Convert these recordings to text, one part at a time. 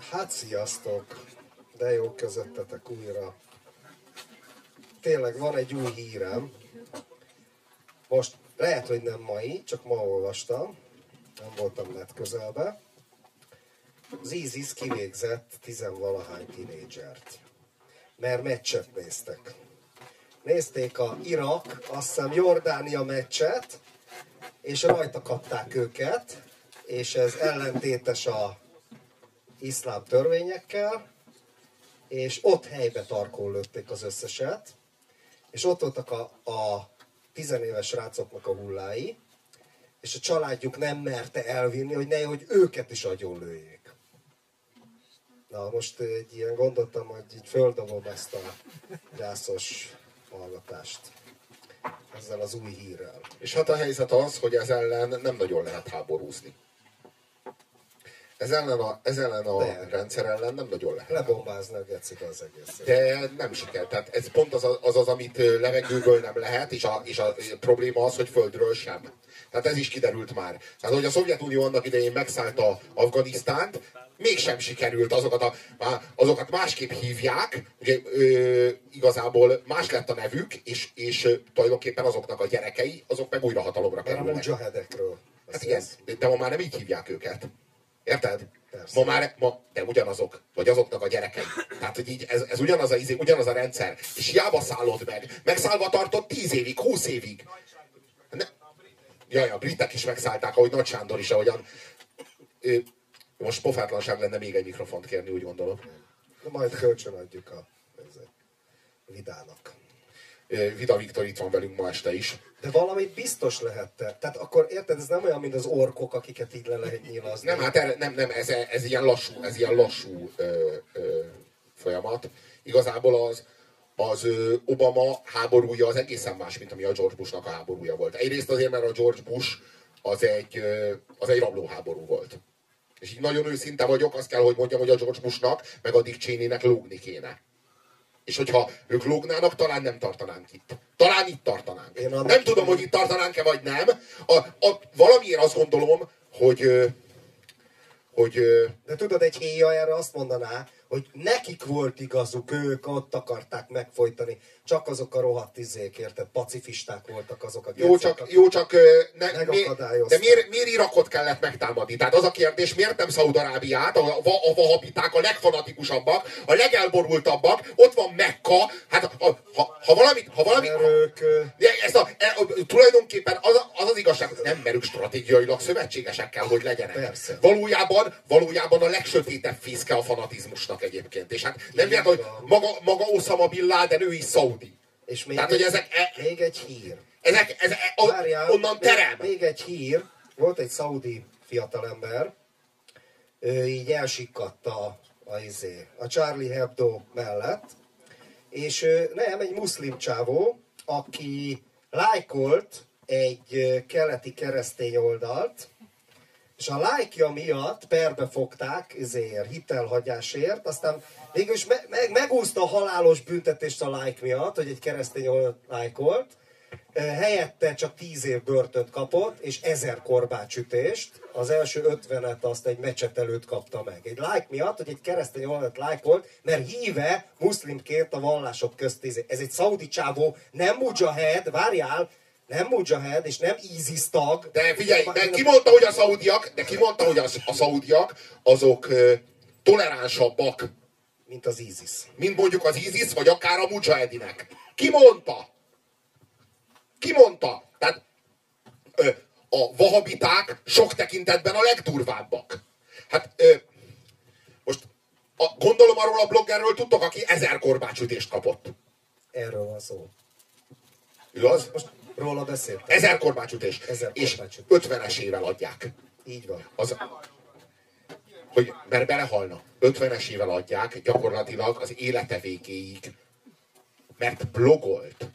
Hát sziasztok! De jó közöttetek újra. Tényleg van egy új hírem. Most lehet, hogy nem mai, csak ma olvastam. Nem voltam net közelbe. Az ISIS kivégzett tizenvalahány tinédzsert. Mert meccset néztek. Nézték a Irak, azt hiszem Jordánia meccset, és rajta kapták őket, és ez ellentétes a iszlám törvényekkel, és ott helybe tarkón lőtték az összeset, és ott voltak a tizenéves srácoknak a hullái, és a családjuk nem merte elvinni, hogy hogy őket is agyonlőjék. Na most egy ilyen gondoltam, hogy így földobom ezt a gyászos hallgatást ezzel az új hírrel. És hát a helyzet az, hogy ez ellen nem nagyon lehet háborúzni. Ez ellen a rendszer ellen nem nagyon lehet. Lebombázni a gecit az egész. De nem siker. Tehát ez pont az, amit levegőből nem lehet, és a probléma az, hogy földről sem. Tehát ez is kiderült már. Tehát, hogy a Szovjetunió annak idején megszállta Afganisztánt, mégsem sikerült, azokat másképp hívják, ugye, igazából más lett a nevük, és tulajdonképpen azoknak a gyerekei, azok meg újra hatalomra kerülnek. A mujahedekről. Hát igen, de ma már nem így hívják őket. Érted? Persze. De ugyanazok, vagy azoknak a gyerekei. Tehát, hogy így ez ugyanaz a rendszer. És hiába szállod meg. Megszállva tartott 10 évig, 20 évig. Jaj, a britek is megszállták, ahogy Nagy Sándor is, ahogyan... Most pofátlanság lenne még egy mikrofont kérni, úgy gondolom. Majd kölcsönadjuk a Vidának. Vida Viktor itt van velünk ma este is. De valamit biztos lehette. Tehát akkor érted, ez nem olyan, mint az orkok, akiket így le lehet nyilazni. Nem, hát nem, ez ilyen lassú folyamat. Igazából az Obama háborúja az egészen más, mint ami a George Bushnak a háborúja volt. Egyrészt azért, mert a George Bush az egy rablóháború volt. És így nagyon őszinte vagyok, azt kell, hogy mondjam, hogy a George Bushnak, meg a Dick Cheneynek lógni kéne. És hogyha ők lógnának, talán nem tartanánk itt. Talán itt tartanánk. Nem tudom, hogy itt tartanánk-e, vagy nem. Valamiért azt gondolom, hogy... De tudod, egy héja erre azt mondaná, hogy nekik volt igazuk, ők ott akarták megfojtani. Csak azok a rohadt érted? Pacifisták voltak azok a de miért Irakot kellett megtámadni? Tehát az a kérdés, miért nem Szaúd-Arábiát, a vahabiták, a legfanatikusabbak, a legelborultabbak, ott van Mekka, hát ha valami... Tulajdonképpen az igazság, nem merük stratégiailag szövetségesek kell, hogy legyenek. Persze. Valójában a legsötétebb fészke a fanatizmusnak egyébként. És hát nem véletlen, hogy maga Osama Bin Laden, ő is szaudi. És még, tehát, hogy még egy hír. Onnan terem. Még egy hír. Volt egy szaudi fiatalember, ő így elsikkadt a Charlie Hebdo mellett, és nem, egy muszlim csávó, aki lájkolt egy keleti keresztény oldalt, és a lájkja miatt perbe fogták hitelhagyásért, aztán végülis megúszta a halálos büntetést a lájk miatt, hogy egy keresztény oldalt lájkolt, helyette csak 10 év börtönt kapott, és 1000 korbácsütést, az első 50-et azt egy mecset előtt kapta meg. Egy lájk miatt, hogy egy keresztény oldalt lájkolt, mert híve muszlimként a vallások közt. Ez egy szaudi csávó, nem mujahid, várjál, nem mujahid, és nem ISIS tag. De figyelj, de ki mondta, hogy a szaudiak azok toleránsabbak, mint az ISIS. Mint mondjuk az ISIS, vagy akár a mujahedinek. Ki mondta? Ki mondta? Tehát a vahabiták sok tekintetben a legdurvábbak. Hát most gondolom arról a bloggerről tudtok, aki 1000 korbácsütést kapott. Erről van szó. Ő az? Most róla beszéltem. 1000 korbácsütés. És 50-es ével adják. Így van. Mert belehalna. 50-es ével adják gyakorlatilag az élete végéig. Mert blogolt.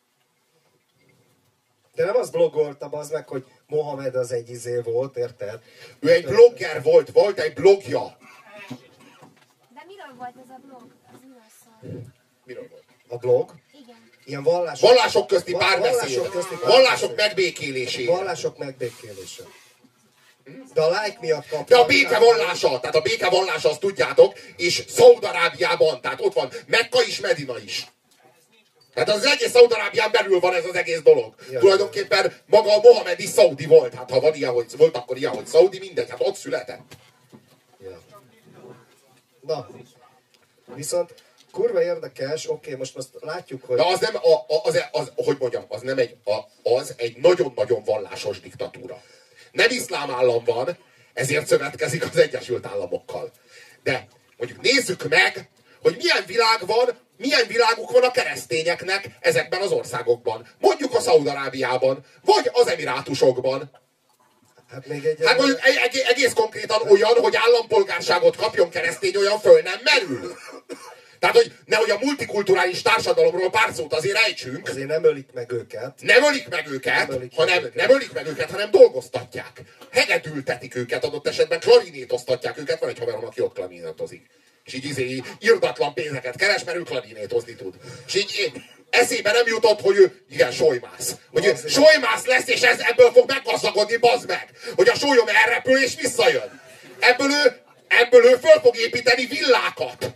De nem az blogoltam, az meg, hogy Mohamed az egy volt, érted? Ő egy blogger volt egy blogja. De miről volt ez a blog? Az miről szól? Miről volt? A blog? Igen. Ilyen vallások közti párbeszéd. Vallások megbékélése. Vallások megbékélése. De a like miatt kaptak. De a békevallása, tehát a békevallása, azt tudjátok, és Szaúd-Arábiában, tehát ott van Mekka is, Medina is. Tehát az egész Szaúd-Arábián belül van ez az egész dolog. Ja. Tulajdonképpen maga a Mohamed is szaudi volt. Hát ha van ilyen, hogy volt, akkor ilyen, hogy szaudi, mindegy, hát ott született. Ja. Na, viszont kurva érdekes, oké, most azt látjuk, hogy... De az nem, hogy mondjam, az egy nagyon-nagyon vallásos diktatúra. Nem iszlám állam van, ezért szövetkezik az Egyesült Államokkal. De mondjuk nézzük meg, hogy milyen világ van, milyen világuk van a keresztényeknek ezekben az országokban. Mondjuk a Szaúd-Arábiában, vagy az Emirátusokban. Hát mondjuk egész konkrétan olyan, hogy állampolgárságot kapjon keresztény, olyan föl nem merül. Tehát, hogy nehogy a multikulturális társadalomról pár szót azért ejtsünk. Azért nem ölik meg őket. Nem ölik meg őket, hanem dolgoztatják. Hegedültetik őket, adott esetben klarinétoztatják őket. Van egy haverom, aki ott klarinétozik. És így irdatlan pénzeket keres, mert ő klarinétozni tud. És így eszébe nem jutott, hogy ő, igen, solymász. Hogy ő solymász lesz, és ebből fog meggazdagodni, bazd meg. Hogy a sólyom elrepül, és visszajön. Ebből ő föl fog építeni villákat.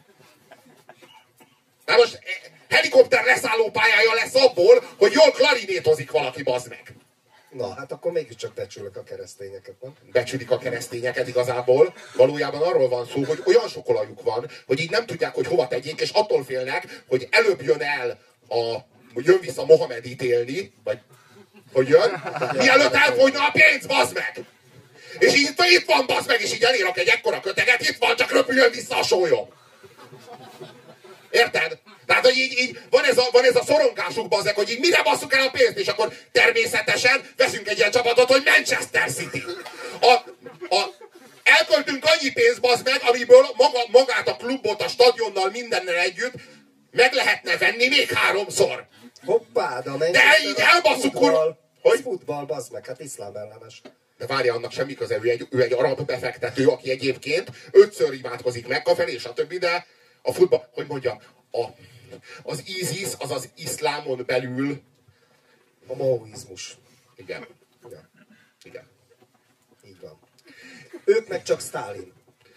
Na most helikopter leszállópályája lesz abból, hogy jól klarinétozik valaki, bazd meg. Na, hát akkor mégiscsak becsülök a keresztényeket, nem? Becsülik a keresztényeket igazából. Valójában arról van szó, hogy olyan sok olajuk van, hogy így nem tudják, hogy hova tegyék, és attól félnek, hogy előbb jön vissza Mohamed ítélni, vagy hogy jön, mielőtt elfogyna a pénz, bazd meg! És így itt van, bazd meg, és így elírok egy ekkora köteget, itt van, csak röpüljön vissza a sólyom. Érted? Tehát, hogy így van ez a szorongásuk, bazzek, hogy így mire basszuk el a pénzt, és akkor természetesen veszünk egy ilyen csapatot, hogy Manchester City. Elköltünk annyi pénzt, bazd meg, amiből magát a klubot, a stadionnal, mindennel együtt meg lehetne venni még 3-szor. Hoppá, de így elbasszuk, hogy futball, bazd meg, hát iszlám ellenes. De várja, annak semmi köze, ő egy arab befektető, aki egyébként 5-ször imádkozik Mekka felé, stb. De a futball, hogy mondjam, az ISIS, az az iszlámon belül... A maoizmus. Igen. Ja. Igen. Így van. Ők meg csak Sztálin.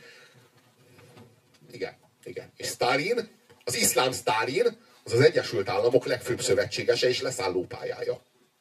Igen. Igen. És Sztálin, az iszlám Sztálin, az az Egyesült Államok legfőbb szövetségese és leszállópályája.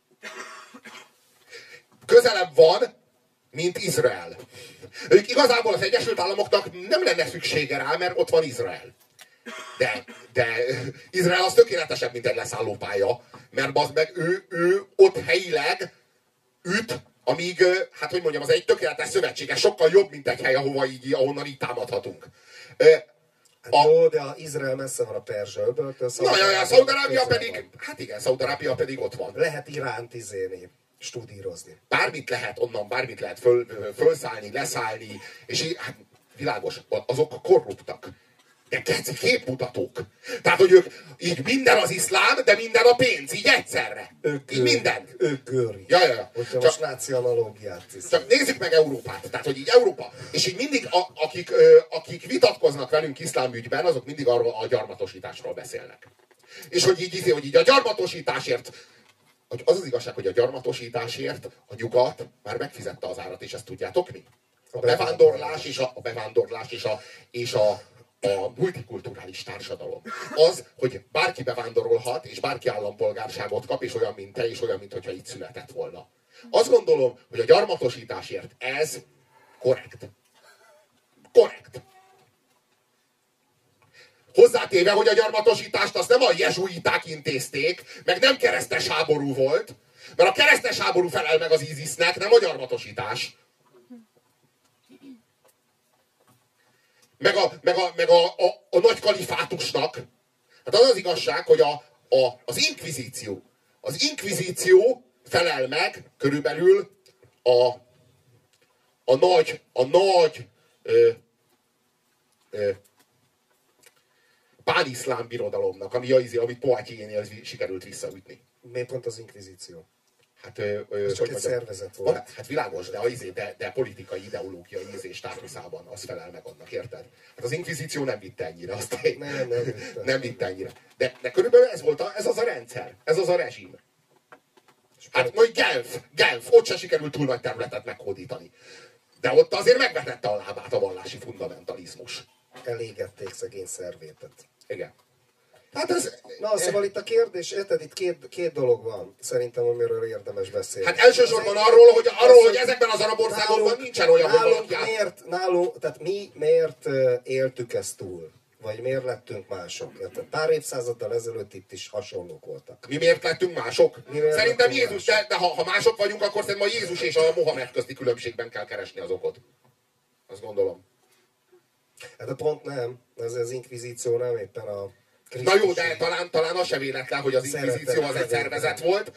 Közelebb van, mint Izrael. Ők igazából az Egyesült Államoknak nem lenne szüksége rá, mert ott van Izrael. De Izrael az tökéletesebb, mint egy leszállópálya, mert bazd meg, ő ott helyileg üt, amíg, hát hogy mondjam, az egy tökéletes szövetséges, sokkal jobb, mint egy hely, ahonnan így támadhatunk. Jó, de Izrael messze van a Perzsa-öböltől. Szaúd-Arábia pedig, hát igen, Szaúd-Arábia pedig ott van. Lehet Iránt stúdírozni. Bármit lehet onnan, bármit lehet fölszállni, leszállni, és így, hát világos, azok korruptak. De keci képmutatók. Tehát, hogy ők így minden az iszlám, de minden a pénz, így egyszerre. Így minden. Ők göri. Ja. Hogyha most náci analógiát hiszem. Csak nézzük meg Európát. Tehát, hogy így Európa. És így mindig, akik vitatkoznak velünk iszlámügyben, azok mindig arról a gyarmatosításról beszélnek. És hogy így a gyarmatosításért, hogy az az igazság, hogy a gyarmatosításért a nyugat már megfizette az árat, és ezt tudjátok mi? A bevándorlás és a multikulturális társadalom. Az, hogy bárki bevándorolhat, és bárki állampolgárságot kap, és olyan, mint te, és olyan, mintha itt született volna. Azt gondolom, hogy a gyarmatosításért ez korrekt. Korrekt. Hozzátéve, hogy a gyarmatosítást azt nem a jezsuiták intézték, meg nem keresztes háború volt, mert a keresztes háború felel meg az ISIS-nek, nem a gyarmatosítás. Meg a nagy kalifátusnak. Hát az az igazság, hogy az inkvizíció felel meg körülbelül a nagy pániszlám birodalomnak, amit Poitiers-nél sikerült visszaütni. Miért pont az inkvizíció? Hát, csak egy szervezet volt. Hát világos, de politikai ideológiai és státuszában az felel meg annak, érted? Hát az inkvizíció nem vitte ennyire. Nem vitte ennyire. De körülbelül ez az a rendszer, ez az a rezsim. Hát majd Genf, ott se sikerült túl nagy területet meghódítani. De ott azért megvetette a lábát a vallási fundamentalizmus. Elégették szegény szervétet. Igen. Hát ez... Na, szóval itt a kérdés, érted, itt két dolog van, szerintem, amiről érdemes beszélni. Hát elsősorban arról, hogy ezekben az arab országokban nincsen olyan, hogy valaki tehát mi miért éltük ezt túl? Vagy miért lettünk mások? Érted? Pár évszázaddal ezelőtt itt is hasonlók voltak. Mi miért lettünk mások? Szerintem Jézus, de ha mások vagyunk, akkor szerintem a Jézus és a Mohamed közti különbségben kell keresni az okot. Azt gondolom. Hát a pont nem. Ez az inkvizíció nem éppen a... Na jó, de talán az se véletlen, hogy az inkvizíció az egy szervezet volt,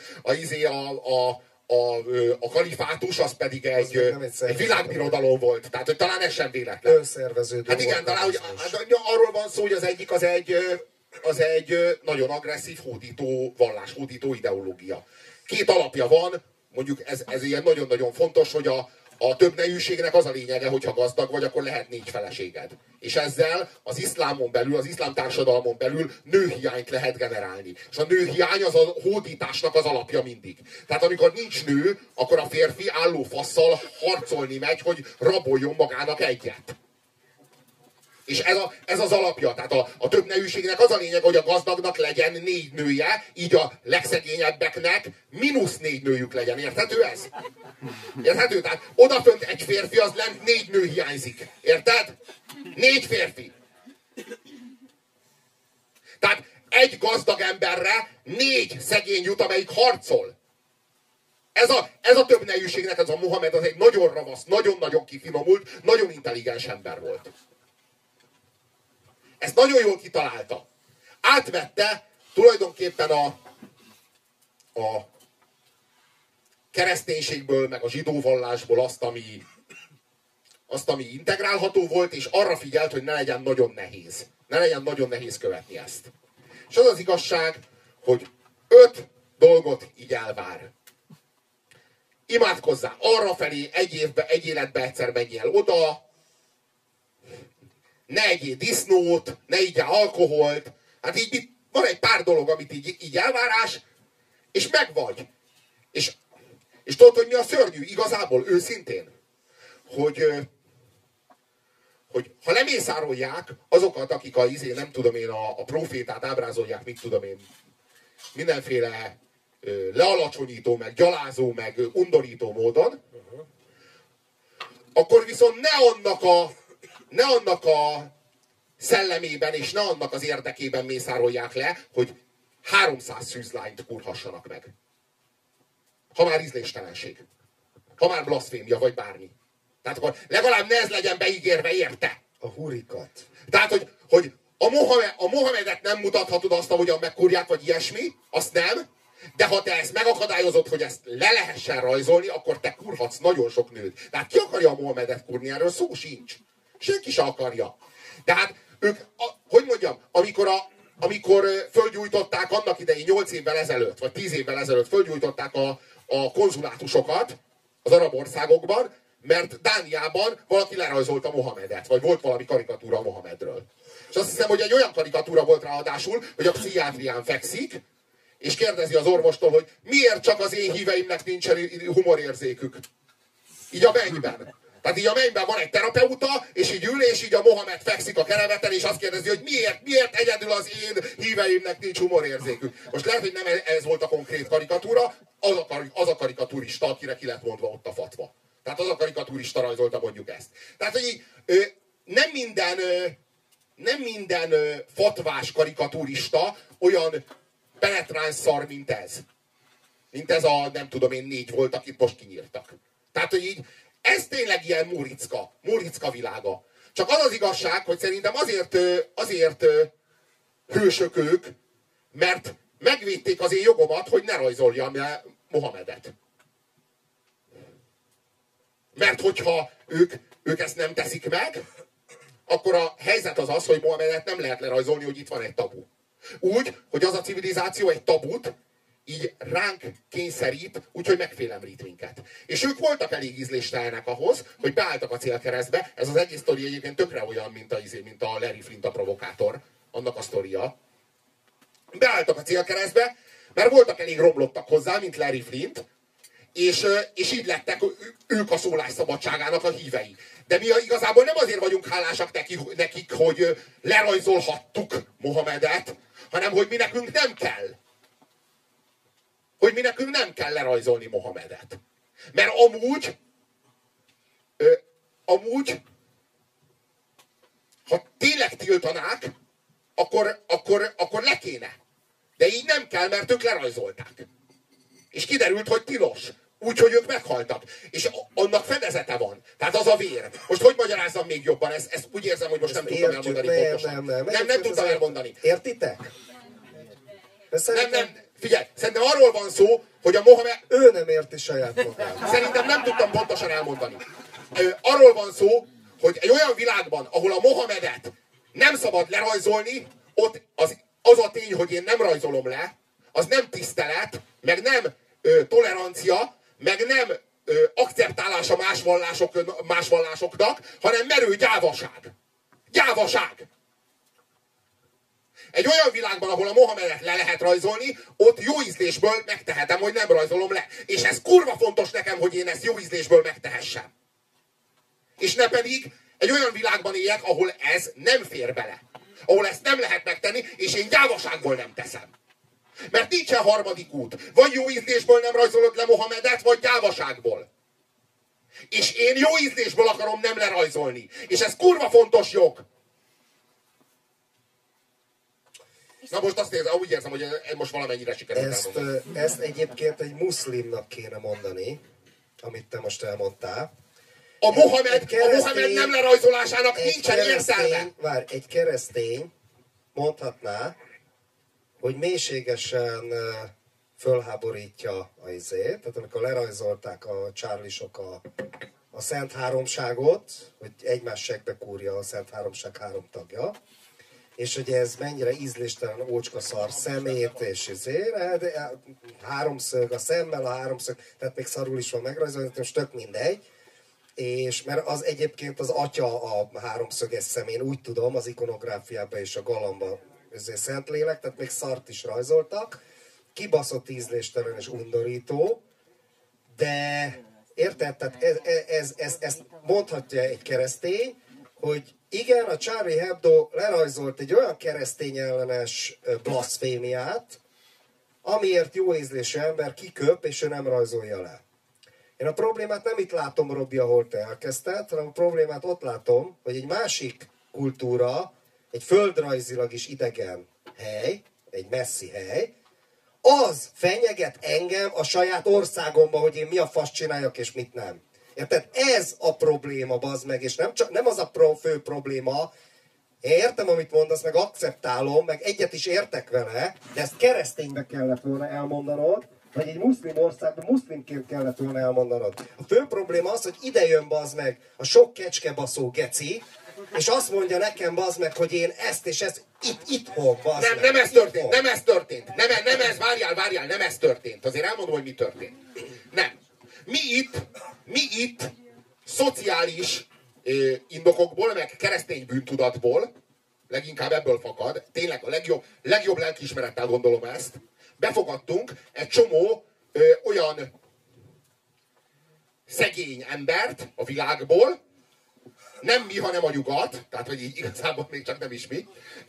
a kalifátus az pedig egy világbirodalom volt. Tehát, hogy talán ez sem véletlen. Önszerveződő. Hát igen, talán hogy arról van szó, hogy az egyik az egy nagyon agresszív hódító ideológia. Két alapja van, mondjuk ez ilyen nagyon-nagyon fontos, hogy a többnejűségnek az a lényege, hogyha gazdag vagy, akkor lehet 4 feleséged. És ezzel az iszlámon belül, az iszlám társadalmon belül nőhiányt lehet generálni. És a nőhiány az a hódításnak az alapja mindig. Tehát amikor nincs nő, akkor a férfi álló fasszal harcolni megy, hogy raboljon magának egyet. És ez az alapja. Tehát a többnejűségnek az a lényeg, hogy a gazdagnak legyen 4 nője, így a legszegényebbeknek -4 nőjük legyen. Érthető ez? Érthető? Tehát odafönt egy férfi, az lent 4 nő hiányzik. Érted? 4 férfi. Tehát egy gazdag emberre 4 szegény jut, amelyik harcol. Ez a többnejűségnek, ez a Mohamed, az egy nagyon ravasz, nagyon-nagyon kifinomult, nagyon intelligens ember volt. Ezt nagyon jól kitalálta. Átvette tulajdonképpen a kereszténységből, meg a zsidó vallásból azt, ami integrálható volt, és arra figyelt, hogy ne legyen nagyon nehéz. Ne legyen nagyon nehéz követni ezt. És az az igazság, hogy 5 dolgot így elvár. Imádkozzál arrafelé, egy életbe egyszer menjél oda, ne egyél disznót, ne igyál alkoholt. Hát így van egy pár dolog, amit így elvárás, és megvagy. És tudod, hogy mi a szörnyű? Igazából, őszintén, hogy ha lemészárolják azokat, akik nem tudom én, a profétát ábrázolják, mit tudom én, mindenféle lealacsonyító, meg gyalázó, meg undorító módon, akkor viszont ne annak a szellemében és ne annak az érdekében mészárolják le, hogy 300 szűzlányt kurhassanak meg. Ha már ízléstelenség. Ha már blaszfémia, vagy bármi. Tehát akkor legalább ne ez legyen beígérve, érte? A hurikat. Tehát, hogy a Mohamedet nem mutathatod azt, ahogyan megkurják, vagy ilyesmi, azt nem, de ha te ezt megakadályozod, hogy ezt le lehessen rajzolni, akkor te kurhatsz nagyon sok nőt. Tehát ki akarja a Mohamedet kurni? Erről szó sincs. Senki se akarja. De hát ők, hogy mondjam, amikor fölgyújtották annak idején 8 évvel ezelőtt, vagy 10 évvel ezelőtt fölgyújtották a konzulátusokat az arab országokban, mert Dániában valaki lerajzolta Mohamedet, vagy volt valami karikatúra Mohamedről. És azt hiszem, hogy egy olyan karikatúra volt ráadásul, hogy a pszichiátrián fekszik, és kérdezi az orvostól, hogy miért csak az én híveimnek nincsen humorérzékük. Így a mennyben. Tehát így a mennyben van egy terapeuta, és így ül, és így a Mohamed fekszik a kereveten, és azt kérdezi, hogy miért egyedül az én híveimnek nincs humorérzékük. Most lehet, hogy nem ez volt a konkrét karikatúra, az a karikaturista, akire ki lett mondva ott a fatva. Tehát az a karikaturista rajzolta mondjuk ezt. Tehát, hogy így, nem minden fatvás karikaturista olyan penetráns szar, mint ez. Mint ez a, nem tudom én, 4 volt, akit most kinyírtak. Tehát, hogy így, ez tényleg ilyen Muricka világa. Csak az az igazság, hogy szerintem azért hősök ők, mert megvédték az én jogomat, hogy ne rajzoljam le Mohamedet. Mert hogyha ők ezt nem teszik meg, akkor a helyzet az az, hogy Mohamedet nem lehet lerajzolni, hogy itt van egy tabu. Úgy, hogy az a civilizáció egy tabut így ránk kényszerít, úgyhogy megfélemlít minket. És ők voltak elég ízléstelenek ahhoz, hogy beálltak a célkeresztbe. Ez az egész sztori egyébként tökre olyan, mint a Larry Flint a provokátor, annak a sztoria. Beálltak a célkeresztbe, mert voltak elég romlottak hozzá, mint Larry Flint, és így lettek ők a szólásszabadságának a hívei. De mi igazából nem azért vagyunk hálásak nekik, hogy lerajzolhattuk Mohamedet, hanem hogy mi nekünk nem kell. Hogy mi nekünk nem kell lerajzolni Mohamedet. Mert amúgy ha tényleg tiltanák, akkor le kéne. De így nem kell, mert ők lerajzolták. És kiderült, hogy tilos. Úgyhogy ők meghaltak. És annak fedezete van. Tehát az a vér. Most hogy magyarázzam még jobban? Ezt úgy érzem, hogy most nem tudtam elmondani pontosan. Nem tudtam elmondani. Értitek? Nem. Figyelj, szerintem arról van szó, hogy a Mohamed... Ő nem érti saját magát. Szerintem nem tudtam pontosan elmondani. Arról van szó, hogy egy olyan világban, ahol a Mohamedet nem szabad lerajzolni, ott az a tény, hogy én nem rajzolom le, az nem tisztelet, meg nem tolerancia, meg nem akceptálása más vallásoknak, hanem merő gyávaság. Gyávaság! Egy olyan világban, ahol a Mohamedet le lehet rajzolni, ott jó ízlésből megtehetem, hogy nem rajzolom le. És ez kurva fontos nekem, hogy én ezt jó ízlésből megtehessem. És ne pedig egy olyan világban éljek, ahol ez nem fér bele. Ahol ezt nem lehet megtenni, és én gyávaságból nem teszem. Mert nincsen harmadik út. Vagy jó ízlésből nem rajzolod le Mohamedet, vagy gyávaságból. És én jó ízlésből akarom nem lerajzolni. És ez kurva fontos jog. Na most azt érzem, úgy érzem, hogy most valamennyire sikerült elmondani. Ezt egyébként egy muszlimnak kéne mondani, amit te most elmondtál. A Mohamed nem lerajzolásának nincsen értelme. Várj, egy keresztény mondhatná, hogy mélységesen fölháborítja a izét, tehát amikor lerajzolták a Charlie-sok a Szent Háromságot, hogy egymás segbe kúrja a Szent Háromság 3 tagja, és hogy ez mennyire ízléstelen ócskaszar szemét, és háromszög a szemmel, a háromszög, tehát még szarul is van megrajzolni, most tök mindegy. És mert az egyébként az atya a háromszöges szemén, úgy tudom, az ikonográfiában és a galamba Szentlélek, tehát még szart is rajzoltak. Kibaszott ízléstelen és undorító, de érted? Tehát ezt mondhatja egy keresztény, hogy igen, a Charlie Hebdo lerajzolt egy olyan keresztény ellenes blaszfémiát, amiért jó ízlésű ember kiköp, és ő nem rajzolja le. Én a problémát nem itt látom, Robi, ahol te elkezdted, hanem a problémát ott látom, hogy egy másik kultúra, egy földrajzilag is idegen hely, egy messzi hely, az fenyeget engem a saját országomban, hogy én mi a fasz csináljak és mit nem. Érted? Ez a probléma, bazd meg, és nem az a fő probléma. Én értem, amit mondasz, meg akceptálom, meg egyet is értek vele, de ezt kereszténybe kellett volna elmondanod, vagy egy muszlim országban muszlimként kellett volna elmondanod. A fő probléma az, hogy ide jön, bazd meg, a sok kecskebaszó geci, és azt mondja nekem, bazd meg, hogy én ezt és ezt itthon, bazd meg. Nem ez történt, nem ez történt. Nem ez, várjál, nem ez történt. Azért elmondom, hogy mi történt. Nem. Mi itt szociális indokokból, meg keresztény bűntudatból, leginkább ebből fakad, tényleg a legjobb lelkiismerettel gondolom ezt, befogadtunk egy csomó olyan szegény embert a világból, nem mi, hanem a nyugat, tehát hogy így igazából még csak nem is mi,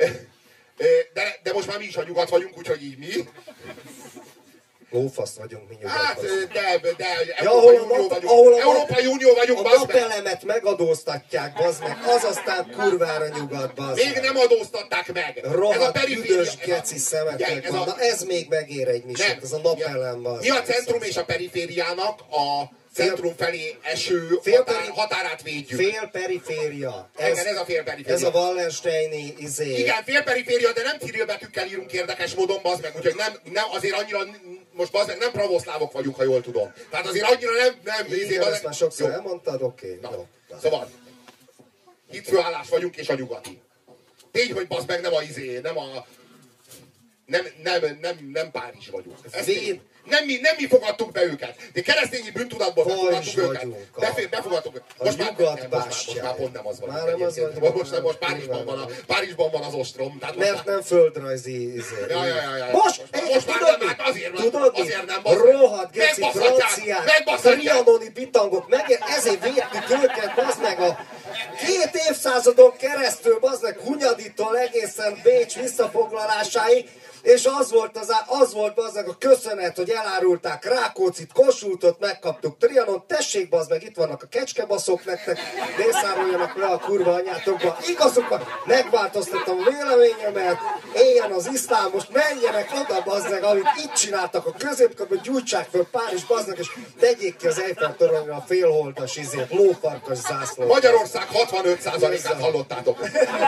de most már mi is a nyugat vagyunk, úgyhogy így mi. Lófasz vagyunk mi nyugatban. Hát, de Európai Unió vagyunk, a napelemet megadóztatják, bazd meg, az aztán kurvára nyugat, bazd meg. Még nem adóztatták meg. Rohadt büdös geci szemetek van. Na ez még megér egy misét, ez a napelem, bazd. Mi a centrum és a perifériának a centrum felé eső határát védjük. Félperiféria. Ez a félperiféria. Ez a Wallensteini izé. Igen, félperiféria, de nem cirilbetűkkel írunk érdekes módon, bazd meg, úgyhogy nem azért annyira, most bazd meg, nem pravoszlávok vagyunk, ha jól tudom. Tehát azért annyira nem igen, ezt már sokszor elmondtad, oké. Szóval, hitfőállás vagyunk és a nyugati. Tény, hogy bazd meg nem a nem Párizs vagyunk. Nem mi fogadtuk be őket. De keresztényi bűntudatból befogadtuk őket. Befogadtuk. Most már pont nem az van. Most Párizsban van az ostrom. Mert nem földrajzi Most már azért nem. Rohadt geci franciák, trianoni bitangok, ezért védtük őket, bazd meg a 2 évszázadon keresztül, bazd meg Hunyaditól egészen Bécs visszafoglalásáig, és az volt bazd meg a köszönet, hogy elárulták Rákóczit, Kossuthot, megkaptuk Trianon, tessék bazd meg, itt vannak a kecskebaszok nektek, mészároljanak le a kurva anyátokba, igazukban megváltoztattam a véleményemet, éljen az iszlám, most menjenek oda bazd meg, amit itt csináltak a középkorban, gyújtsák föl Párizs bazd meg, és tegyék ki az Eiffel toronyra a félholdas lófarkas zászlót. Magyarország 65%-át hallottátok.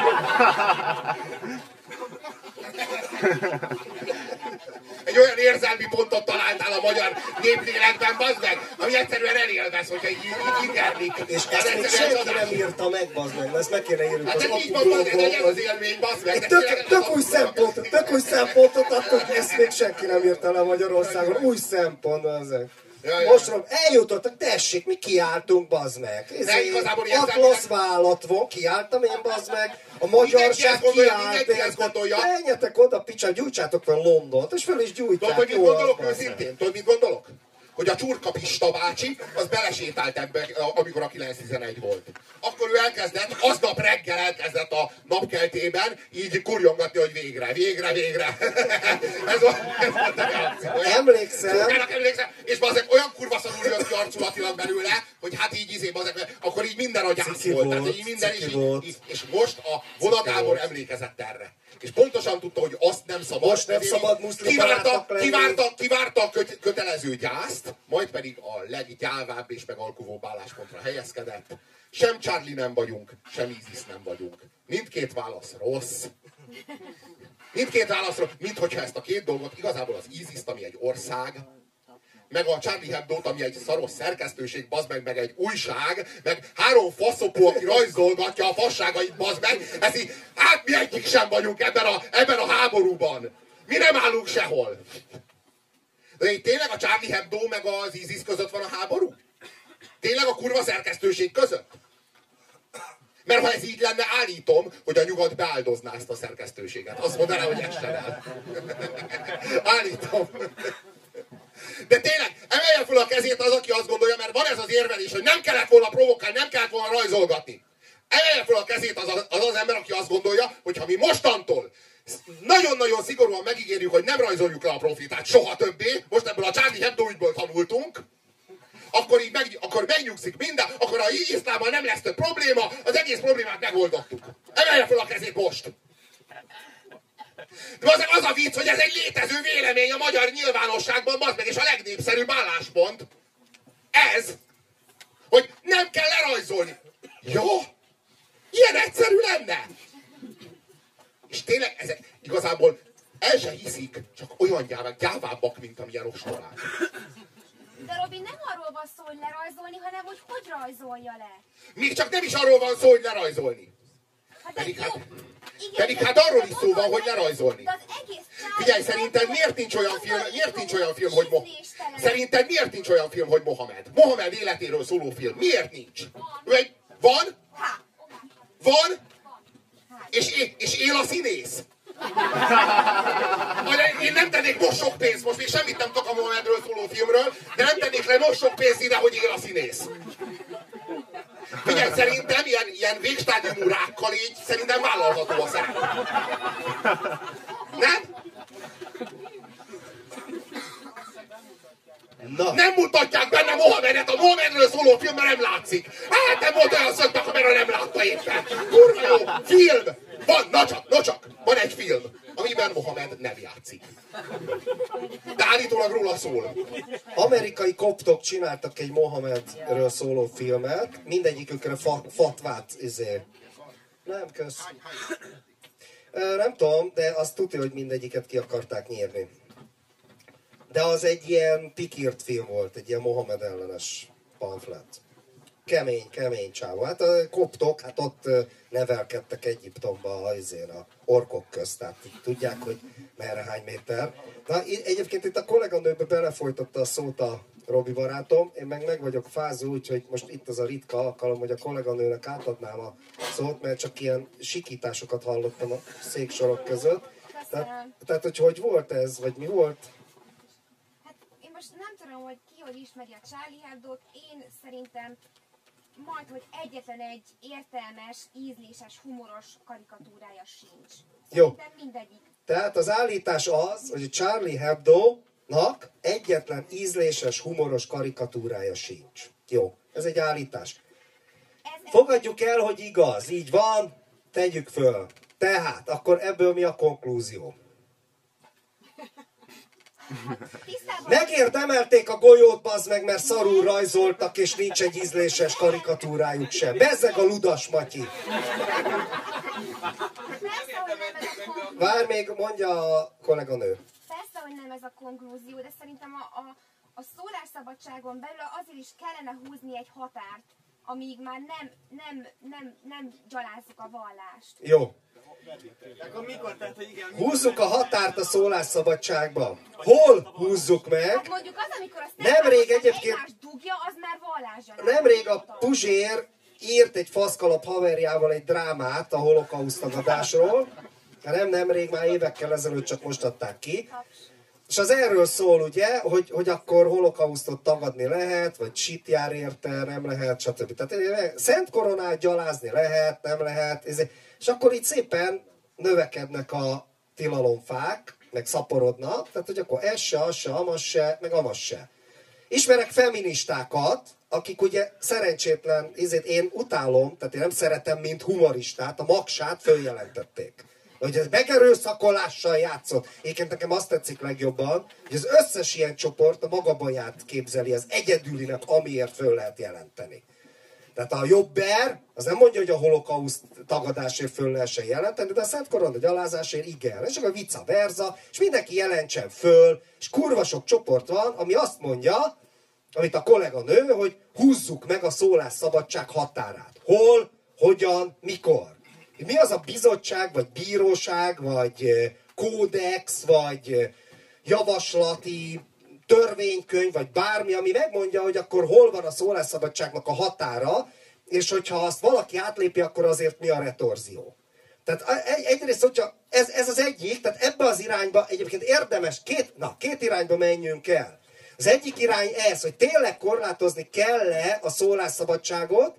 Egy olyan érzelmi pontot találtál a magyar néplélekben, bazd meg, ami egyszerűen elélvesz, hogyha így ingerlik. És ezt még senki nem írta meg, bazd meg, ezt meg kéne írni. Hát ez így van, bazd meg, ez az élmény, bazd meg. Tök új szempontot adtunk, ezt még senki nem írta le Magyarországon. Új szempont, bazd meg. Most eljutottak, tessék, mi kiálltunk, bazd meg. Atlasz vállatvon, kiálltam én, bazd meg. A magyarság kiállt. Menjetek oda, picsák, gyújtsátok fel Londont, és fel is gyújtják. Tudod, mit gondolok őszintén? Tudod, mit gondolok? Hogy a Csurka Pista bácsi, az belesétált ebbe, amikor a 9-11 volt. Akkor ő elkezdett, aznap reggel elkezdett a napkeltében így kurjongatni, hogy végre. ez volt a reakció. Emlékszem. És bazeg olyan kurva szarul jött ki arculatilag belőle, hogy hát így bazeg, akkor így minden a gyász volt. Tehát így minden és most a Vona Gábor emlékezett erre. És pontosan tudta, hogy azt nem szabad. Most nem szabad muszlim kivárta a kötelező gyászt, majd pedig a leggyávább és megalkuvóbb álláspontra helyezkedett. Sem Charlie nem vagyunk, sem ISIS nem vagyunk. Mindkét válasz rossz. Mint hogyha ezt a két dolgot, igazából az ISIS-t, ami egy ország, meg a Charlie Hebdo-t, ami egy szaros szerkesztőség, bazd meg egy újság, meg 3 faszopó, aki rajzolgatja a fasságait, bazd meg, ez így, hát mi egyik sem vagyunk ebben a háborúban. Mi nem állunk sehol. De így tényleg a Charlie Hebdo meg az ISIS között van a háború? Tényleg a kurva szerkesztőség között? Mert ha ez így lenne, állítom, hogy a nyugat beáldozná ezt a szerkesztőséget. Azt mondaná, hogy essen el. Állítom. De tényleg, emelje fel a kezét az, aki azt gondolja, mert van ez az érvelés, hogy nem kellett volna provokálni, nem kellett volna rajzolgatni. Emelje fel a kezét az ember, aki azt gondolja, hogy ha mi mostantól nagyon-nagyon szigorúan megígérjük, hogy nem rajzoljuk le a profitát soha többé, most ebből a Charlie Hebdo ügyből tanultunk, akkor megnyugszik minden, akkor a iszlámmal nem lesz több probléma, az egész problémát megoldottuk. Emelje fel a kezét most! De az a vicc, hogy ez egy létező vélemény a magyar nyilvánosságban, bazd meg, és a legnépszerűbb álláspont. Ez, hogy nem kell lerajzolni. Ja, ilyen egyszerű lenne. És tényleg, ezek igazából el se hiszik, csak olyan gyávábbak, mint amilyen ostorák. De Robin, nem arról van szó, hogy lerajzolni, hanem hogy rajzolja le. Még csak nem is arról van szó, hogy lerajzolni. Pedig hát arról is szó van, hogy lerajzolni. Figyelj, szerinted miért nincs olyan film, hogy Szerinted miért nincs olyan film, hogy Mohamed? Mohamed életéről szóló film. Miért nincs? Van? Van? És él a színész? Én nem tennék most sok pénzt, most még semmit nem tudok a Mohamedről szóló filmről, de nem tennék le most sok pénzt ide, hogy él a színész. Figyelj, szerintem ilyen végstádiumú rákkal így szerintem vállalható a szerep. Nem? Na. Nem mutatják benne Mohamedet, a Mohamedről szóló filmben nem látszik. Hát nem volt olyan szögbekamera, nem látta éppen. Kurva jó, film! Van, na csak, van egy film, amiben Mohamed nem játszik. De állítólag róla szól. Amerikai koptok csináltak egy Mohamedről szóló filmet, mindegyikükre fatvát Nem, kösz. Nem tudom, de azt tudja, hogy mindegyiket ki akarták nyírni. De az egy ilyen pikírt film volt, egy ilyen Mohamed ellenes pamflet. kemény csávó. Hát a koptok, hát ott nevelkedtek Egyiptomba a orkok közt, tehát tudják, hogy merre hány méter. Na, egyébként itt a kolléganőbe belefolytotta a szót a Robi barátom, én meg vagyok fázó, úgyhogy most itt az a ritka alkalom, hogy a kolléganőnek átadnám a szót, mert csak ilyen sikításokat hallottam a széksorok között. Tehát, hogy volt ez, vagy mi volt? Hát én most nem tudom, hogy ki hogy ismeri a Charlie Hebdót, én szerintem majd, hogy egyetlen egy értelmes, ízléses, humoros karikatúrája sincs. Szerintem mindegyik. Tehát az állítás az, hogy a Charlie Hebdo-nak egyetlen ízléses, humoros karikatúrája sincs. Jó, ez egy állítás. Fogadjuk el, hogy igaz, így van, tegyük föl. Tehát, akkor ebből mi a konklúzió? Megérdemelték a golyót, bazd meg, mert szarul rajzoltak, és nincs egy ízléses karikatúrájuk sem. Bezzeg a ludas, Matyi! Várj még, mondja a kolléganő. Persze, hogy nem ez a konklúzió, de szerintem a szólásszabadságon belül azért is kellene húzni egy határt, amíg már nem gyalázzuk a vallást. Jó. Húzzuk a határt a szólásszabadságban. Hol húzzuk meg? Hát mondjuk az, amikor a nemrég egyébként dugja, az már vallásgyalázat. Nemrég a Puzsér írt egy faszkalap haverjával egy drámát a holokauszt tagadásról. Nemrég, már évekkel ezelőtt, csak most adták ki. És az erről szól, ugye, hogy akkor holokausztot tagadni lehet, vagy sit jár érte, nem lehet, stb. Tehát szent koronát gyalázni lehet, nem lehet. És akkor így szépen növekednek a tilalomfák, meg szaporodnak, tehát hogy akkor ez se, az se, amaz se, meg amaz se. Ismerek feministákat, akik ugye szerencsétlen, én utálom, tehát én nem szeretem, mint humoristát, a Magsát följelentették. Hogy ez megerőszakolással játszott. Éként nekem azt tetszik legjobban, hogy az összes ilyen csoport a maga baját képzeli, az egyedülinek, amiért föl lehet jelenteni. Tehát a jobber, az nem mondja, hogy a holokauszt tagadásért föl lehessen jelenteni, de a Szent Korona gyalázásért igen. És akkor vice versa, és mindenki jelentsen föl, és kurva sok csoport van, ami azt mondja, amit a kolléganő, hogy húzzuk meg a szólásszabadság határát. Hol, hogyan, mikor. Mi az a bizottság, vagy bíróság, vagy kódex, vagy javaslati törvénykönyv, vagy bármi, ami megmondja, hogy akkor hol van a szólásszabadságnak a határa, és hogyha azt valaki átlépi, akkor azért mi a retorzió. Tehát egyrészt, hogyha ez az egyik, tehát ebbe az irányba egyébként érdemes, két irányba menjünk el. Az egyik irány ez, hogy tényleg korlátozni kell-e a szólásszabadságot,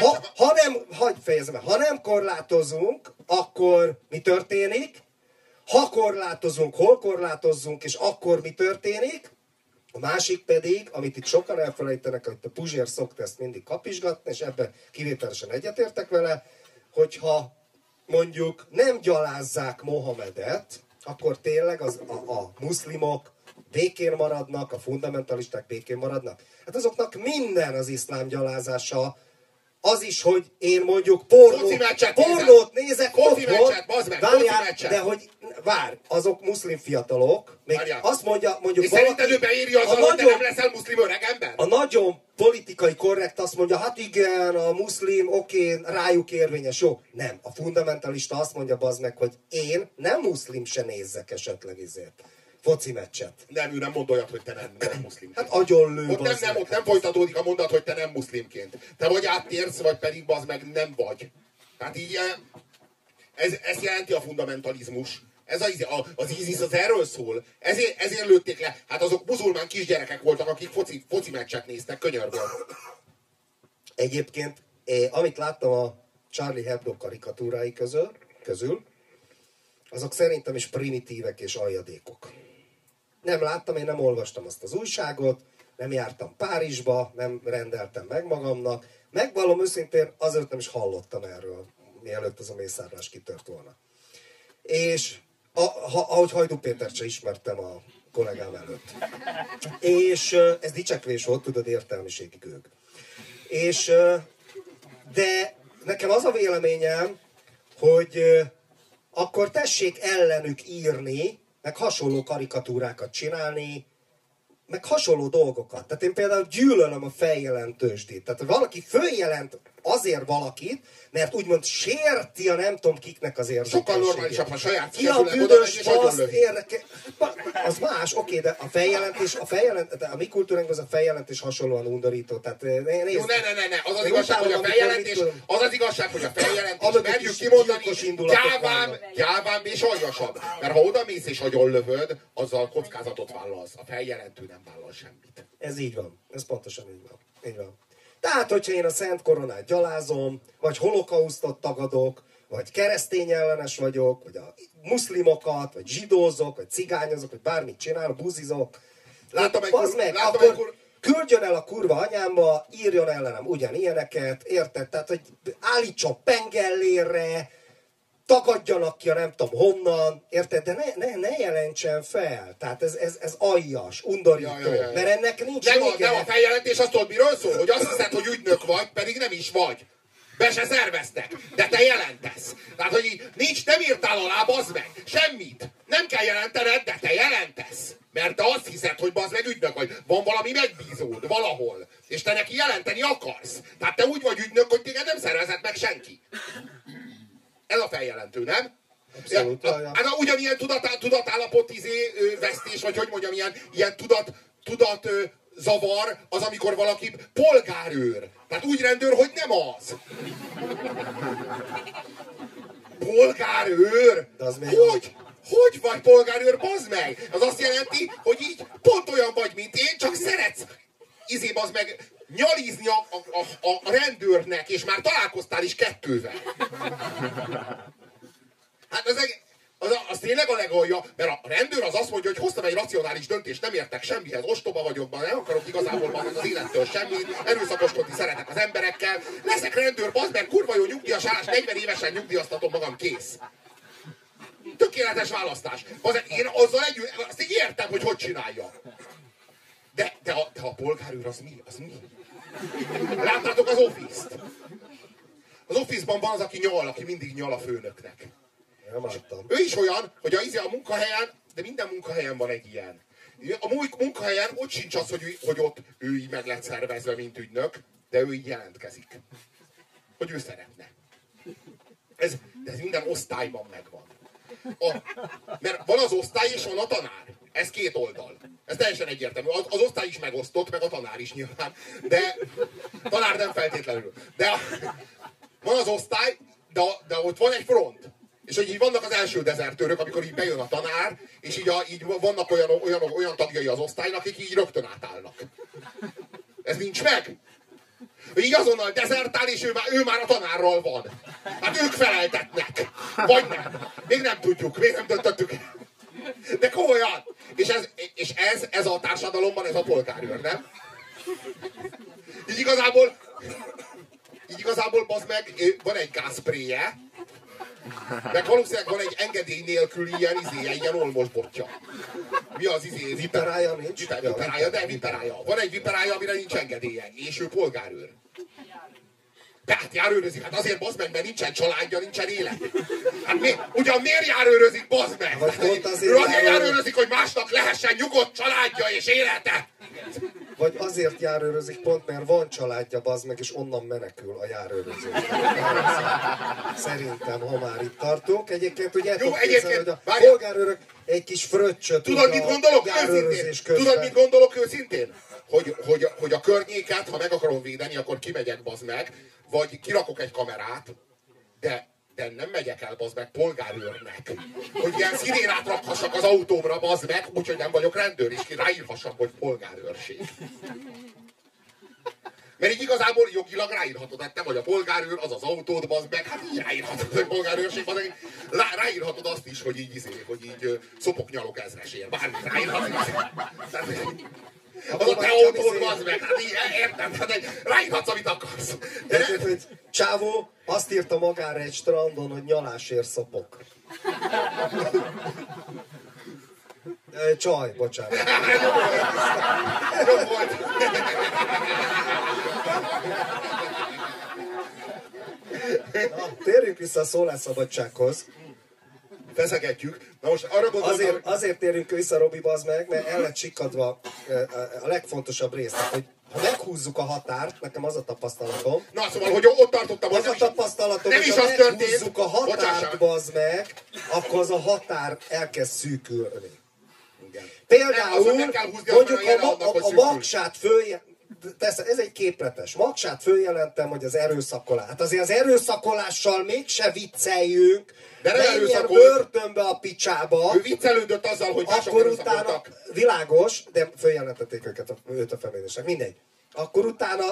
ha nem korlátozunk, akkor mi történik? Ha korlátozunk, hol korlátozzunk, és akkor mi történik? A másik pedig, amit itt sokan elfelejtenek, hogy a Puzsér szokta ezt mindig kapizsgatni, és ebben kivételesen egyetértek vele, hogyha mondjuk nem gyalázzák Mohamedet, akkor tényleg a muszlimok békén maradnak, a fundamentalisták békén maradnak. Hát azoknak minden az iszlám gyalázása, az is, hogy én mondjuk pornót nézek otthon, de hogy várj, azok muszlim fiatalok, még azt mondja, mondjuk és szerinted ő beéri azzal, hogy te nem leszel muszlim öreg ember? A nagyon politikai korrekt azt mondja, hát igen, a muszlim, oké, rájuk érvényes, jó. Nem, a fundamentalista azt mondja, bazd meg, hogy én nem muszlim se nézzek esetleg ezért. Foci meccset. Nem, ő nem mond olyat, hogy te nem muszlimként. Hát agyonlő, ott nem folytatódik a mondat, hogy te nem muszlimként. Te vagy áttérsz, vagy pedig bazd meg nem vagy. Tehát így ez jelenti a fundamentalizmus. Ez az ISIS az erről szól. Ezért lőtték le. Hát azok muzulmán kisgyerekek voltak, akik foci meccset néztek, könyörgöm. Egyébként, amit láttam a Charlie Hebdo karikatúrái közül, azok szerintem is primitívek és aljadékok. Nem láttam, én nem olvastam azt az újságot, nem jártam Párizsba, nem rendeltem meg magamnak. Megvallom őszintén, azért nem is hallottam erről, mielőtt ez a mészárlás kitört volna. És ahogy Hajdú Pétert se ismertem a kollégám előtt. És ez dicsekvés volt, tudod, értelmiségi gőg. És de nekem az a véleményem, hogy akkor tessék ellenük írni, meg hasonló karikatúrákat csinálni meg hasonló dolgokat. Tehát én például gyűlölöm a feljelentősdit. Tehát valaki följelent azért valakit, mert úgymond sérti a nem tudom kiknek az érdekeltségét. Sokkal normálisabb, ha saját Ki a büdös fasz érdeke... Az más, oké, de a feljelentés, a mi kultúránkban az a feljelentés hasonlóan undorító. Tehát nézd, jó, ne. Az igazság, hogy a feljelentés, merjük kimondani, gyávám és aljasabb. Mert ha oda mész és agyonlövöd, azzal kockázatot vállalsz. A feljelentő nem vállal semmit. Ez így van. Ez pontosan így van. Így van. Tehát, hogyha én a Szent Koronát gyalázom, vagy holokausztot tagadok, vagy keresztény ellenes vagyok, vagy a muszlimokat, vagy zsidózok, vagy cigányozok, vagy bármit csinálok, buzizok, akkor küldjön el a kurva anyámba, írjon ellenem ugyanilyeneket, érted? Tehát, hogy állítson pengellére, tagadjanak ki a nem tudom honnan, érted? De ne jelentsen fel. Tehát ez aljas, undorító, mert ennek nincs nem a feljelentés, azt tudod miről szól? Hogy azt hiszed, hogy ügynök vagy, pedig nem is vagy. Be se szerveztek, de te jelentesz. Tehát, hogy így nem írtál alá, bazd meg, semmit. Nem kell jelentened, de te jelentesz. Mert te azt hiszed, hogy bazd meg ügynök vagy. Van valami megbízód valahol. És te neki jelenteni akarsz. Tehát te úgy vagy ügynök, hogy téged nem szervezett meg senki. Ez a feljelentő, nem? Abszolút, hát ugyanilyen tudatállapot vesztés, vagy hogy mondjam, ilyen tudat zavar az, amikor valaki polgárőr. Tehát úgy rendőr, hogy nem az. Polgárőr? Hogy vagy polgárőr, bazd meg? Az azt jelenti, hogy így pont olyan vagy, mint én, csak szeretsz bazd meg nyalizni a rendőrnek, és már találkoztál is kettővel. Hát az tényleg a legalja, mert a rendőr az azt mondja, hogy hoztam egy racionális döntést, nem értek semmihez, ostoba vagyok, nem akarok igazából az élettől semmit, erőszakoskodni szeretek az emberekkel, leszek rendőr, bazd meg, kurva jó nyugdíjas állás, 40 évesen nyugdíjaztatom magam, kész. Tökéletes választás. Én azzal együtt, azt így értem, hogy csinálja. De a polgárőr az mi? Az mi? Láttátok az Office-t? Az Office-ban van az, aki nyal, aki mindig nyal a főnöknek. Ő is olyan, hogy a munkahelyen, de minden munkahelyen van egy ilyen. A munkahelyen ott sincs az, hogy ott ő így meg lett szervezve, mint ügynök, de ő így jelentkezik. Hogy ő szeretne. De ez minden osztályban megvan. Mert van az osztály és van a tanár. Ez két oldal. Ez teljesen egyértelmű. Az osztály is megosztott, meg a tanár is nyilván. De tanár nem feltétlenül. De van az osztály, de ott van egy front. És hogy így vannak az első dezertőrök, amikor így bejön a tanár, és így vannak olyan tagjai az osztálynak, akik így rögtön átállnak. Ez nincs meg? Hogy így azonnal dezertál, és ő már a tanárral van. Hát ők feleltetnek. Vagy nem. Még nem tudjuk, még nem döntöttük. De komolyan. És ez a társadalomban, ez a polgárőr, nem? Így igazából bazd meg, van egy gázspréje, meg valószínűleg van egy engedély nélkül ilyen olmosbotja. Mi az Viperája nincs? Viperája. Van egy viperája, amire nincs engedélye, és ő polgárőr. Tehát járőrözik, hát azért bazd meg, mert nincsen családja, nincsen élet. Hát miért járőrözik, bazd meg? Ő azért járőrözik, hogy másnak lehessen nyugodt családja és élete. Vagy azért járőrözik pont, mert van családja, bazd meg, és onnan menekül a járőrözés. Szerintem, ha már itt tartunk. Egyébként ugye hogy a polgárőrök egy kis fröccsöt. Tudod, mit gondolok őszintén? Hogy a környéket, ha meg akarom védeni, akkor kimegyek, bazd meg, vagy kirakok egy kamerát, de nem megyek el, bazd meg, polgárőrnek. Hogy ilyen szirénát rakhassak az autómra, bazd meg, úgyhogy nem vagyok rendőr, és ráírhassam, hogy polgárőrség. Mert így igazából jogilag ráírhatod, hát te vagy a polgárőr, az az autód, bazd meg, hát így ráírhatod, hogy polgárőrség, bazd meg, ráírhatod azt is, hogy így szopok-nyalok ezresért, bármit ráírhatod. Az a te autód, bazd meg, hát így értem, hát ráírhatsz, amit akarsz. Érted, hogy csávó azt írta magára egy strandon, hogy nyalásért szopok. Csaj, bocsánat. Jobb volt. Na, térjünk vissza a szólásszabadsághoz. feszegetjük. Na most arra gondoltam, azért térünk vissza, Robi, bazd meg, mert el lett sikkadva a legfontosabb rész. Hogy ha meghúzzuk a határt, nekem az a tapasztalatom. na szóval, hogy ott tartottam, Az a tapasztalatom, nem hogy is ha az történt. meghúzzuk a határt, Bocsássák. bazd meg, akkor az a határ elkezd szűkülni. Igen. Nem, Például, azt meg kell húzni, mondjuk azon a jele annak, hogy a szűkül. magsát ez egy képletes. Magsát följelentem, hogy az erőszakolás. Hát azért az erőszakolással mégse vicceljünk. De nem menjen erőszakolt. börtönbe a picsába. Ő viccelődött azzal, hogy mások Akkor utána, erőszakoltak. világos, de följelentették őt a feministák, mindegy. Akkor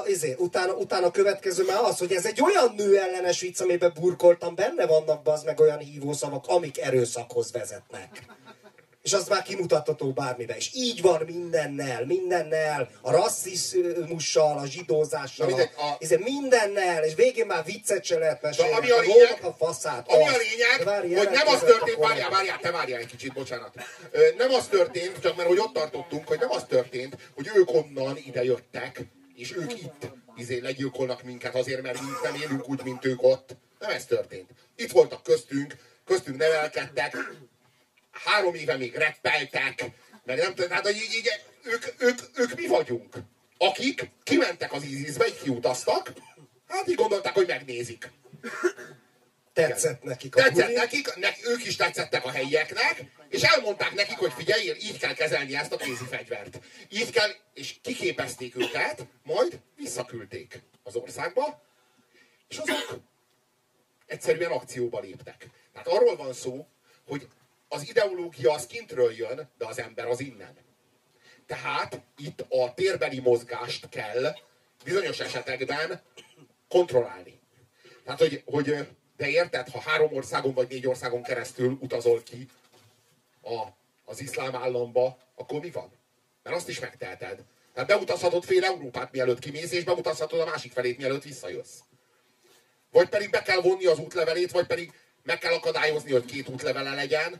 utána a következő már az, hogy ez egy olyan nőellenes vicc, amiben burkoltam, benne vannak bazd meg olyan hívószavak, amik erőszakhoz vezetnek. És az már kimutatható bármiben. És így van mindennel. A rasszizmussal, a zsidózással, mindennel. És végén már viccet se lehet mesélni. Ami a lényeg, a faszát. ami a lényeg, hogy nem az történt, várjál egy kicsit, bocsánat. Nem az történt, csak mert hogy ott tartottunk, hogy nem az történt, hogy ők onnan ide jöttek, és ők itt legyilkolnak minket azért, mert mi nem élünk úgy, mint ők ott. Nem ez történt. Itt voltak köztünk nevelkedtek, 3 éve még reppeltek, meg nem tudom, hát így ők mi vagyunk? Akik kimentek az ISIS-be, így kiutaztak, hát így gondolták, hogy megnézik. Tetszett nekik Tetszett nekik, ők is tetszettek a helyieknek, és elmondták nekik, hogy figyelj, így kell kezelni ezt a kézi fegyvert. Így kell, és kiképezték őket, majd visszaküldték az országba, és azok egyszerűen akcióba léptek. Tehát arról van szó, hogy az ideológia az kintről jön, de az ember az innen. Tehát itt a térbeli mozgást kell bizonyos esetekben kontrollálni. Tehát, hogy de érted, ha 3 országon vagy 4 országon keresztül utazol ki az iszlám államba, akkor mi van? Mert azt is megteheted. Tehát beutazhatod fél Európát, mielőtt kimész, és beutazhatod a másik felét, mielőtt visszajössz. Vagy pedig be kell vonni az útlevelét, vagy pedig meg kell akadályozni, hogy 2 útlevele legyen.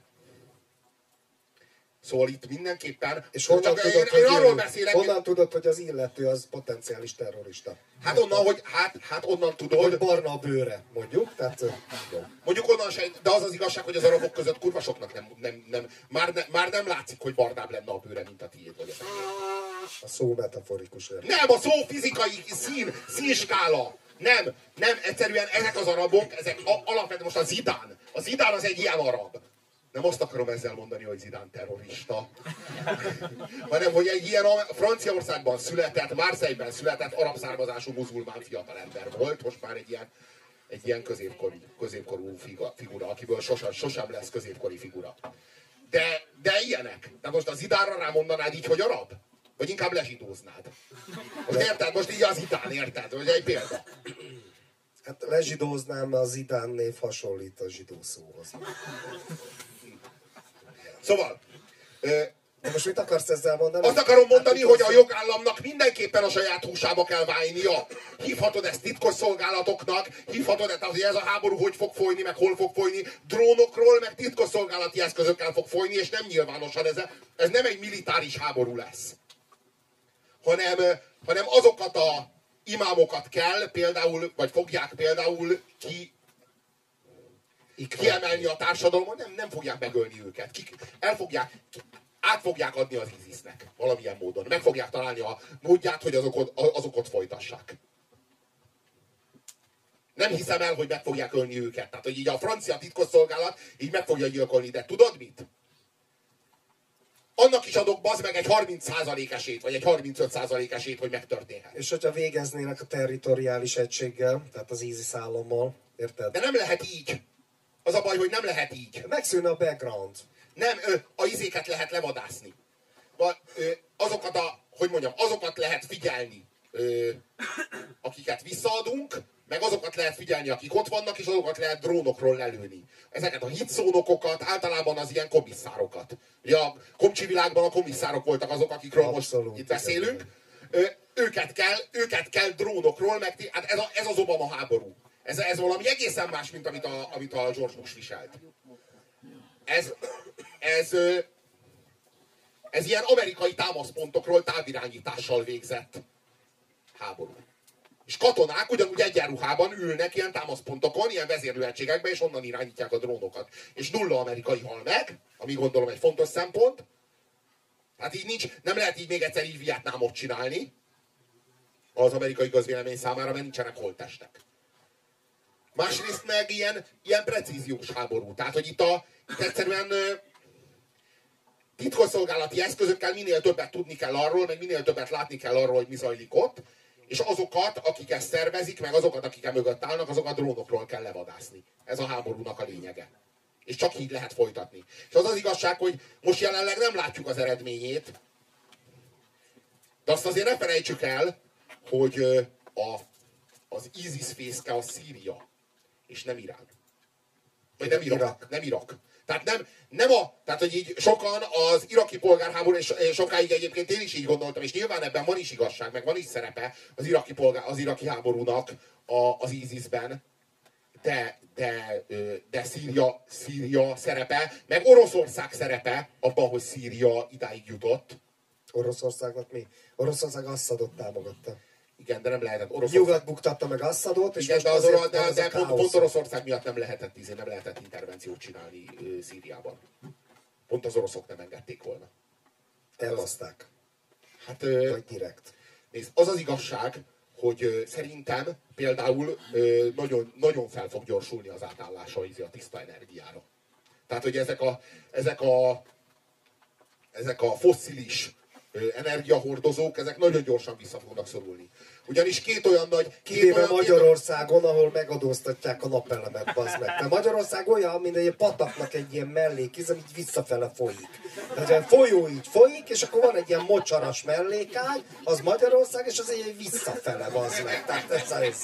Szóval itt mindenképpen... És honnan tudod, hogy az illető az potenciális terrorista? Hát onnan tudod... Hogy barna a bőre, mondjuk. Tehát, mondjuk onnan se, de az az igazság, hogy az arabok között kurvasoknak már nem látszik, hogy barnább lenne a bőre, mint a tiéd. Vagy a szó metaforikus. Nem, a szó fizikai színskála. Nem, egyszerűen ezek az arabok, ezek alapvetően most a Zidán. A Zidán az egy ilyen arab. Nem azt akarom ezzel mondani, hogy Zidán terrorista, hanem hogy egy ilyen Franciaországban született, Marseille-ben született, arab származású muzulmán fiatalember volt, most már egy ilyen középkorú figura, akiből sosem lesz középkori figura. De ilyenek. De most a Zidánra rámondanád így, hogy arab? Vagy inkább lezsidóznád? Most érted? Most így az Zidán, érted? Vagy egy példa. Hát lezsidóznám, mert a Zidán név hasonlít a zsidó szóhoz. Szóval... de most mit akarsz ezzel mondani? Azt akarom mondani, hogy a jogállamnak mindenképpen a saját húsába kell válnia. Hívhatod ezt titkosszolgálatoknak, hívhatod ezt, hogy ez a háború hogy fog folyni, meg hol fog folyni, drónokról, meg titkosszolgálati eszközökkel fog folyni, és nem nyilvánosan. Ez nem egy militáris háború lesz. Hanem azokat a imámokat kell például, vagy fogják például kiemelni a társadalomon, nem fogják megölni őket. Át fogják adni az ISIS-nek valamilyen módon. Meg fogják találni a módját, hogy azok ott folytassák. Nem hiszem el, hogy meg fogják ölni őket. Tehát, hogy így a francia titkosszolgálat így meg fogja gyilkolni, de tudod mit? Annak is adok bazd meg egy 30% esélyt, vagy egy 35% esélyt, hogy megtörténhet. És hogyha végeznének a territoriális egységgel, tehát az ISIS állammal, érted? De nem lehet így. Az a baj, hogy nem lehet így. Megszűnne a background. Nem, a izéket lehet levadászni. Azokat lehet figyelni, akiket visszaadunk, meg azokat lehet figyelni, akik ott vannak, és azokat lehet drónokról lelőni. Ezeket a hitszónokokat, általában az ilyen komisszárokat. Ugye a komcsi világban a komisszárok voltak azok, akikről abszolút, most itt beszélünk. Őket kell drónokról, meg hát ez az Obama háború. Ez valami egészen más, mint amit a George Bush viselt. Ez ilyen amerikai támaszpontokról távirányítással végzett háború. És katonák ugyanúgy egyenruhában ülnek ilyen támaszpontokon, ilyen vezérlőegységekben, és onnan irányítják a drónokat. És 0 amerikai hal meg, ami gondolom egy fontos szempont. Hát így nincs, nem lehet így még egyszer így Vietnámot csinálni az amerikai közvélemény számára, mert nincsenek holttestek. Másrészt meg ilyen precíziós háború. Tehát, hogy itt egyszerűen titkosszolgálati eszközökkel minél többet tudni kell arról, meg minél többet látni kell arról, hogy mi zajlik ott, és azokat, akik ezt szervezik, meg azokat, akik mögött állnak, azokat drónokról kell levadászni. Ez a háborúnak a lényege. És csak így lehet folytatni. És az az igazság, hogy most jelenleg nem látjuk az eredményét, de azt azért ne felejtsük el, hogy az ISIS fészke a Szíria, és nem Irán. Vagy nem Irak. Nem Irak. Tehát, hogy így sokan az iraki polgárháború, és sokáig egyébként én is így gondoltam, és nyilván ebben van is igazság, meg van is szerepe az iraki háborúnak az ISIS-ben, de Szíria szerepe, meg Oroszország szerepe abban, hogy Szíria idáig jutott. Oroszországnak mi? Oroszország Assadot támogatta. Igen, de nem lehetett. Nyugat buktatta meg Assadot, és igen, de pont Oroszország miatt nem lehetett intervenciót csinálni Szíriában. Pont az oroszok nem engedték volna. Elhozták. Hát, vagy direkt. Nézd, az az igazság, hogy szerintem például nagyon, nagyon fel fog gyorsulni az átállása a tiszta energiára. Tehát, hogy ezek a fosszilis energiahordozók, ezek nagyon gyorsan vissza fognak szorulni. Ugyanis kivéve Magyarországon, ahol megadóztatják a napelemet, bazd meg. De Magyarország olyan, mint egy pataknak egy ilyen mellék, ami így visszafele folyik. Tehát egy folyó így folyik, és akkor van egy ilyen mocsaras mellékágy, az Magyarország, és az egy visszafele, bazd meg. Tehát ez az.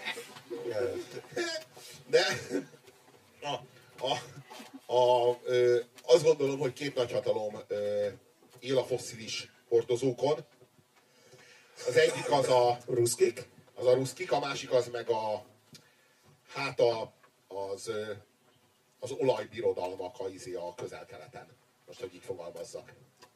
De azt gondolom, hogy két nagyhatalom él a fosszilis hordozókon. Az egyik az a ruszkik, a másik az meg az olajbirodalmak a Közel-Keleten. Most, hogy így fogalmazzak.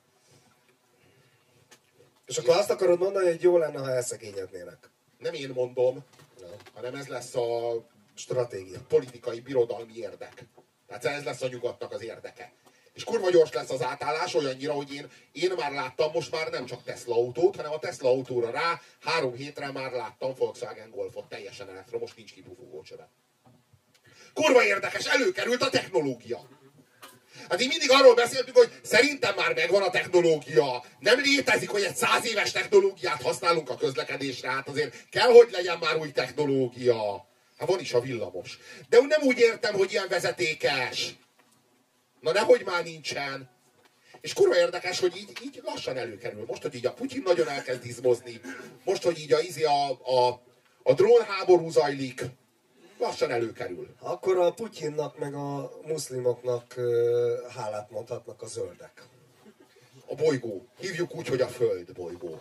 És akkor azt akarod mondani, hogy jó lenne, ha elszegényednének? Nem én mondom, hanem ez lesz a stratégia. Politikai birodalmi érdek. Tehát ez lesz a nyugatnak az érdeke. És kurva gyors lesz az átállás olyannyira, hogy én már láttam most már nem csak Tesla autót, hanem a Tesla autóra rá 3 hétre már láttam Volkswagen Golfot, teljesen elektromos, nincs kipufogócsöve. Kurva érdekes, előkerült a technológia. Hát így mindig arról beszéltünk, hogy szerintem már megvan a technológia. Nem létezik, hogy egy 100 éves technológiát használunk a közlekedésre, hát azért kell, hogy legyen már új technológia. Hát van is a villamos. De nem úgy értem, hogy ilyen vezetékes. Na nehogy már nincsen. És kurva érdekes, hogy így lassan előkerül. Most, hogy így a Putyin nagyon elkezd izmozni, most, hogy így a drónháború zajlik, lassan előkerül. Akkor a Putyinnak meg a muszlimoknak hálát mondhatnak a zöldek. A bolygó. Hívjuk úgy, hogy a Föld bolygó.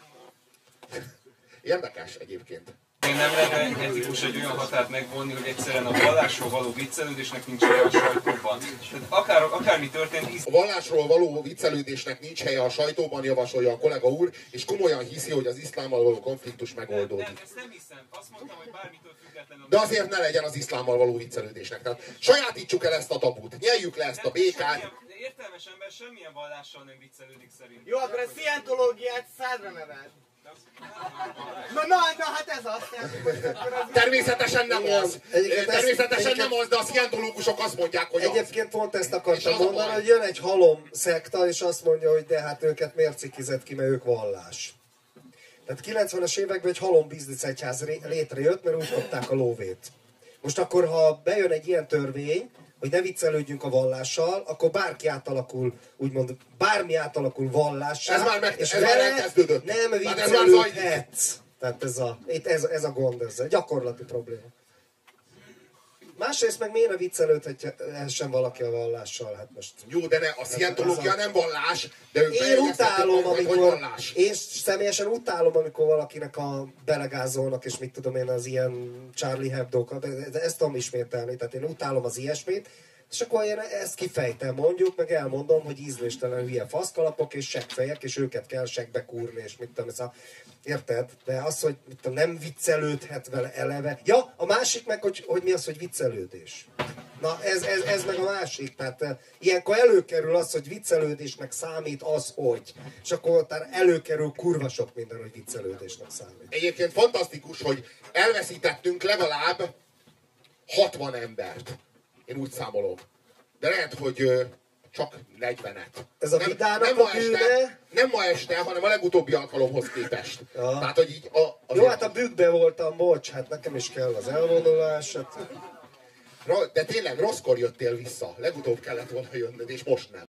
Érdekes egyébként. Nem lenne etikus egy olyan határt megvonni, hogy egyszerűen a vallásról való viccelődésnek nincs helye a sajtóban. Tehát akármi történt... A vallásról való viccelődésnek nincs helye a sajtóban, javasolja a kollega úr, és komolyan hiszi, hogy az iszlámmal való konfliktus megoldódik. Nem, ezt nem hiszem. Azt mondtam, hogy bármitől függetlenül... De azért ne legyen az iszlámmal való viccelődésnek. Tehát sajátítsuk el ezt a tabut, nyeljük le ezt a békát. Értelmes ember semmilyen vallással nem viccelődik szerint. Jó, akkor a szientológiát 100-ra neved. Na, hát ez az. Természetesen nem az. Természetesen nem az, de a szientológusok azt mondják, hogy egyébként pont ezt akartam mondani, hogy jön egy halom szekta, és azt mondja, hogy de hát őket miért cikizett ki, mert ők vallás. Tehát 90-es években egy halom bizniszegyház létrejött, mert úgy kapták a lóvét. Most akkor, ha bejön egy ilyen törvény, hogy ne viccelődjünk a vallással, akkor bárki átalakul, úgymond bármi átalakul vallássá, ez már és elkezdődött. Nem viccelődhetsz. Tehát ez a gond, ez a gyakorlati probléma. Másrészt meg miért ne viccelődhessen valaki a vallással? Hát most... Jó, de a szientológia nem vallás, de ők én utálom, hogy vallás. Én személyesen utálom, amikor valakinek a belegázolnak, és mit tudom én, az ilyen Charlie Hebdo-kat, de ezt tudom ismételni, tehát én utálom az ilyesmit, És akkor én ezt kifejtem mondjuk, meg elmondom, hogy ízléstelen hülye faszkalapok és seggfejek, és őket kell seggbe kúrni, és mit tudom, ez a... Érted? De az, hogy mit tudom, nem viccelődhet vele eleve. Ja, a másik meg, hogy mi az, hogy viccelődés. Na, ez meg a másik. Tehát ilyenkor előkerül az, hogy viccelődésnek számít az, hogy. És akkor előkerül kurva sok minden, hogy viccelődésnek számít. Egyébként fantasztikus, hogy elveszítettünk legalább 60 embert. Én úgy számolom. De lehet, hogy csak 40-et. Ez a vidának a bűne? Nem ma este, hanem a legutóbbi alkalomhoz képest. Ja. Tehát, hogy így Jó, hát a bükkbe voltam, bocs, hát nekem is kell az elvonulás. Hát... De tényleg rosszkor jöttél vissza. Legutóbb kellett volna jönnöd, és most nem.